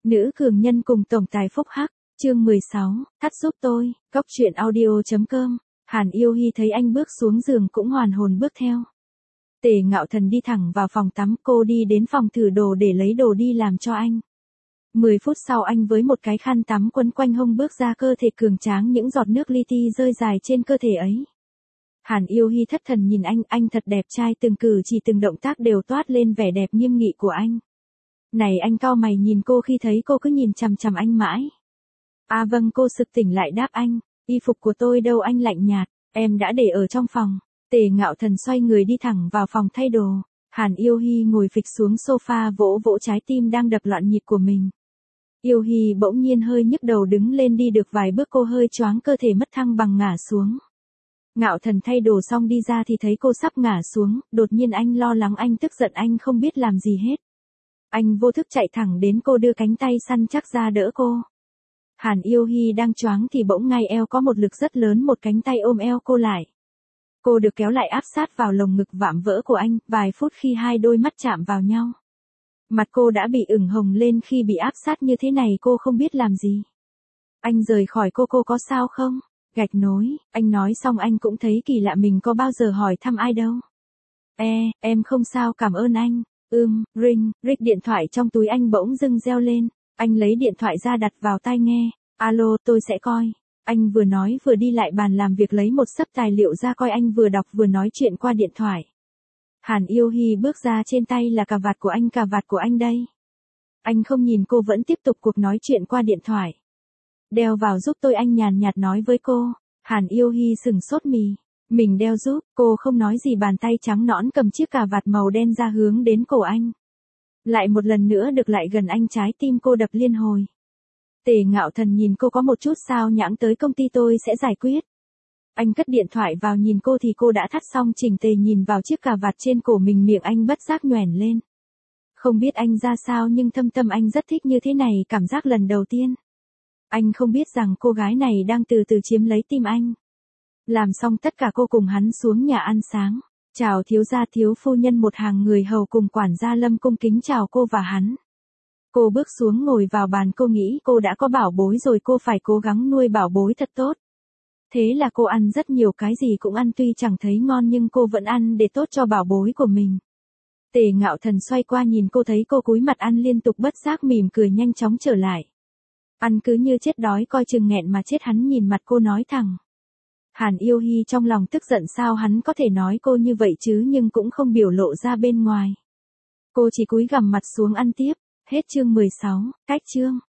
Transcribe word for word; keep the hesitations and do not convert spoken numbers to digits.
Nữ cường nhân cùng tổng tài phúc hắc, chương mười sáu, thắt giúp tôi, cóc truyện audio.com, Hàn Yêu Hi thấy anh bước xuống giường cũng hoàn hồn bước theo. Tề Ngạo Thần đi thẳng vào phòng tắm, cô đi đến phòng thử đồ để lấy đồ đi làm cho anh. Mười phút sau anh với một cái khăn tắm quấn quanh hông bước ra, cơ thể cường tráng, những giọt nước li ti rơi dài trên cơ thể ấy. Hàn Yêu Hi thất thần nhìn anh, anh thật đẹp trai, từng cử chỉ từng động tác đều toát lên vẻ đẹp nghiêm nghị của anh. Này, anh cau mày nhìn cô khi thấy cô cứ nhìn chằm chằm anh mãi. À vâng, cô sực tỉnh lại đáp anh, y phục của tôi đâu anh? Lạnh nhạt, em đã để ở trong phòng. Tề Ngạo Thần xoay người đi thẳng vào phòng thay đồ. Hàn Yêu Hi ngồi phịch xuống sofa vỗ vỗ trái tim đang đập loạn nhịp của mình. Yêu Hi bỗng nhiên hơi nhức đầu, đứng lên đi được vài bước cô hơi choáng, cơ thể mất thăng bằng ngả xuống. Ngạo Thần thay đồ xong đi ra thì thấy cô sắp ngả xuống, đột nhiên anh lo lắng, anh tức giận, anh không biết làm gì hết. Anh vô thức chạy thẳng đến cô, đưa cánh tay săn chắc ra đỡ cô. Hàn Yêu Hi đang choáng thì bỗng ngay eo có một lực rất lớn, một cánh tay ôm eo cô lại. Cô được kéo lại áp sát vào lồng ngực vạm vỡ của anh, vài phút khi hai đôi mắt chạm vào nhau. Mặt cô đã bị ửng hồng lên, khi bị áp sát như thế này cô không biết làm gì. Anh rời khỏi cô, cô có sao không? Gạch nối, anh nói xong anh cũng thấy kỳ lạ, mình có bao giờ hỏi thăm ai đâu. E, em không sao, cảm ơn anh. Ưm, ring, ring, điện thoại trong túi anh bỗng dưng reo lên. Anh lấy điện thoại ra đặt vào tai nghe. Alo, tôi sẽ coi. Anh vừa nói vừa đi lại bàn làm việc lấy một xấp tài liệu ra coi, anh vừa đọc vừa nói chuyện qua điện thoại. Hàn Yêu Hi bước ra, trên tay là cà vạt của anh, cà vạt của anh đây. Anh không nhìn cô, vẫn tiếp tục cuộc nói chuyện qua điện thoại. Đeo vào giúp tôi, anh nhàn nhạt nói với cô. Hàn Yêu Hi sừng sốt, mì. Mình đeo giúp, cô không nói gì, bàn tay trắng nõn cầm chiếc cà vạt màu đen ra hướng đến cổ anh. Lại một lần nữa được lại gần anh, trái tim cô đập liên hồi. Tề Ngạo Thần nhìn cô có một chút sao nhãng, tới công ty tôi sẽ giải quyết. Anh cất điện thoại vào, nhìn cô thì cô đã thắt xong chỉnh tề, nhìn vào chiếc cà vạt trên cổ mình, miệng anh bất giác nhoẻn lên. Không biết anh ra sao nhưng thâm tâm anh rất thích như thế này, cảm giác lần đầu tiên. Anh không biết rằng cô gái này đang từ từ chiếm lấy tim anh. Làm xong tất cả cô cùng hắn xuống nhà ăn sáng. Chào thiếu gia, thiếu phu nhân, một hàng người hầu cùng quản gia Lâm cung kính chào cô và hắn. Cô bước xuống ngồi vào bàn, cô nghĩ cô đã có bảo bối rồi, cô phải cố gắng nuôi bảo bối thật tốt. Thế là cô ăn rất nhiều, cái gì cũng ăn, tuy chẳng thấy ngon nhưng cô vẫn ăn để tốt cho bảo bối của mình. Tề Ngạo Thần xoay qua nhìn cô, thấy cô cúi mặt ăn liên tục, bất giác mỉm cười nhanh chóng trở lại. Ăn cứ như chết đói, coi chừng nghẹn mà chết. Hắn nhìn mặt cô nói thẳng. Hàn Yêu Hi trong lòng tức giận, sao hắn có thể nói cô như vậy chứ, nhưng cũng không biểu lộ ra bên ngoài. Cô chỉ cúi gằm mặt xuống ăn tiếp. Hết chương mười sáu, cách chương.